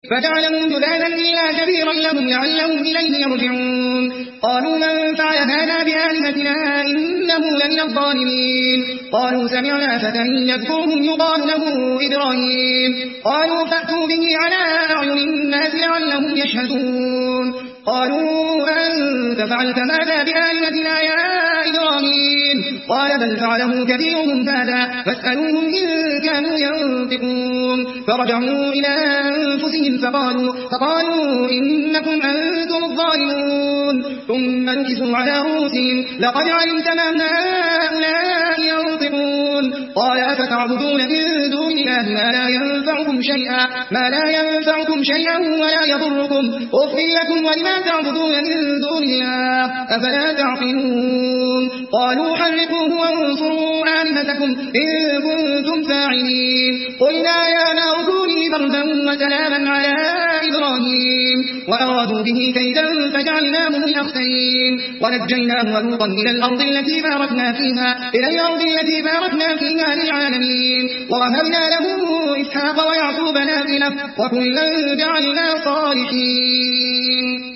فجعلهم جذاذا إلا كبيرا لهم لعلهم إليه يرجعون قالوا من فعل هذا بآلهتنا إنه لمن الظالمين قالوا سمعنا فتى يذكرهم يقال له إبراهيم قالوا فأتوا به على أعين الناس لعلهم يشهدون قالوا أنت فعلت ماذا بآلهتنا يا إبراهيم قال بل فعله كبيرهم هذا فاسألوهم إن كانوا ينطقون فرجعوا إلى أنفسهم فقالوا إنكم أنتم الظالمون ثم نكسوا على رؤوسهم لقد علمت ما هؤلاء ينطقون قال أفتعبدون من دون الله ما لا ينفعكم شيئا ولا يضركم أفل لكم ولما تعبدون من دون الله أفلا تعقلون قالوا حرقوه وانصروا آلهتكم إن كنتم فاعلين قلنا يا نار كوني بردا وسلاما على إبراهيم وأرادوا به كيدا فجعلناهم الأخسرين ونجيناه ولوطا إلى الأرض التي باركنا فيها للعالمين ووهبنا له إسحاق ويعقوب نافلة وكلا جعلنا صالحين